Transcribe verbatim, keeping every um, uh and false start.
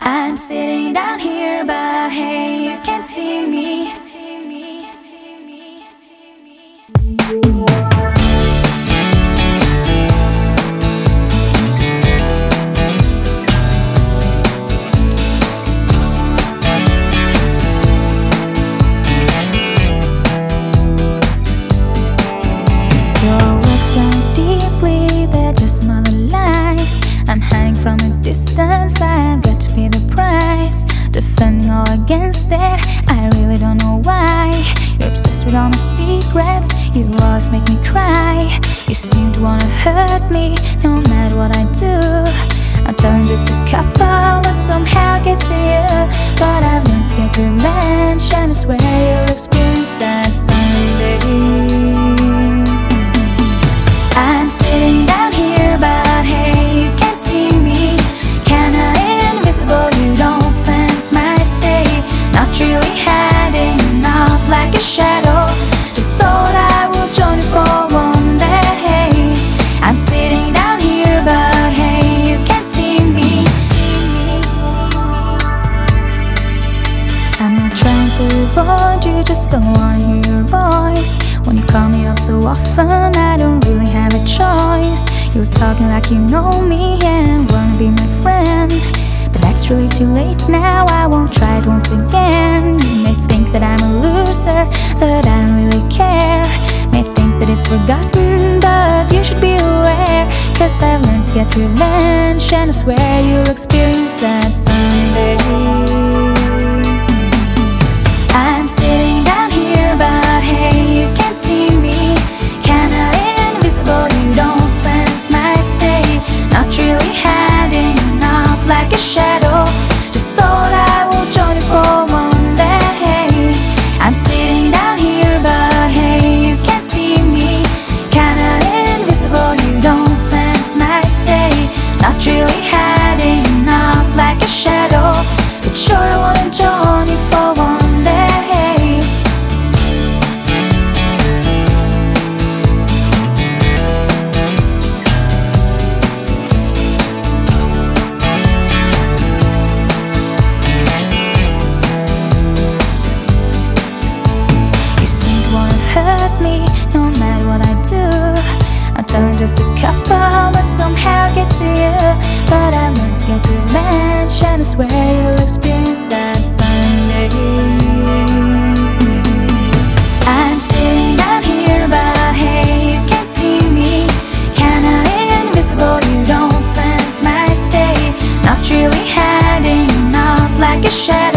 I'm sitting down here, but hey, you can't see me. Your words so deeply, they're just smaller lies. I'm hiding from a distance, I've got to pay the price. Defending all against it, I really don't know why. You're obsessed with all my secrets, you always make me cry. You seem to wanna hurt me, no matter what I do. I'm telling just a couple, but somehow gets to you. But I've learned to get revenge, and I swear you'll experience that someday. I'm sitting down here, but hey, you can't see me. Kinda invisible, you don't sense my state. Not really hiding out like a shadow. Just thought I would join you for one day. I'm sitting down here, but hey, you can't see me. I'm not trying to avoid you, just don't wanna hear your voice. When you call me up so often, I don't really have a choice. You're talking like you know me and wanna be my friend, but that's really too late now, I won't try it once again. You may think that I'm a loser, but I don't really care. May think that it's forgotten, but you should be aware. Cause I've learned to get revenge, and I swear you'll experience that someday. I'm sitting down here, but hey, you can't see me. Kinda invisible, you don't sense my state. Not really hiding out like a shadow. Just thought I would join you for one day. I'm sitting down here, but hey, you can't see me. Kinda invisible, you don't sense my state. Not really hiding out like a shadow, but sure I wanna join you for one day. Hurt me, no matter what I do. I'm telling just a couple, but somehow gets to you. But I learned to get revenge, and I swear you'll experience that someday. I'm sitting down here, but hey, you can't see me. Kinda invisible, you don't sense my state. Not really hiding out like a shadow.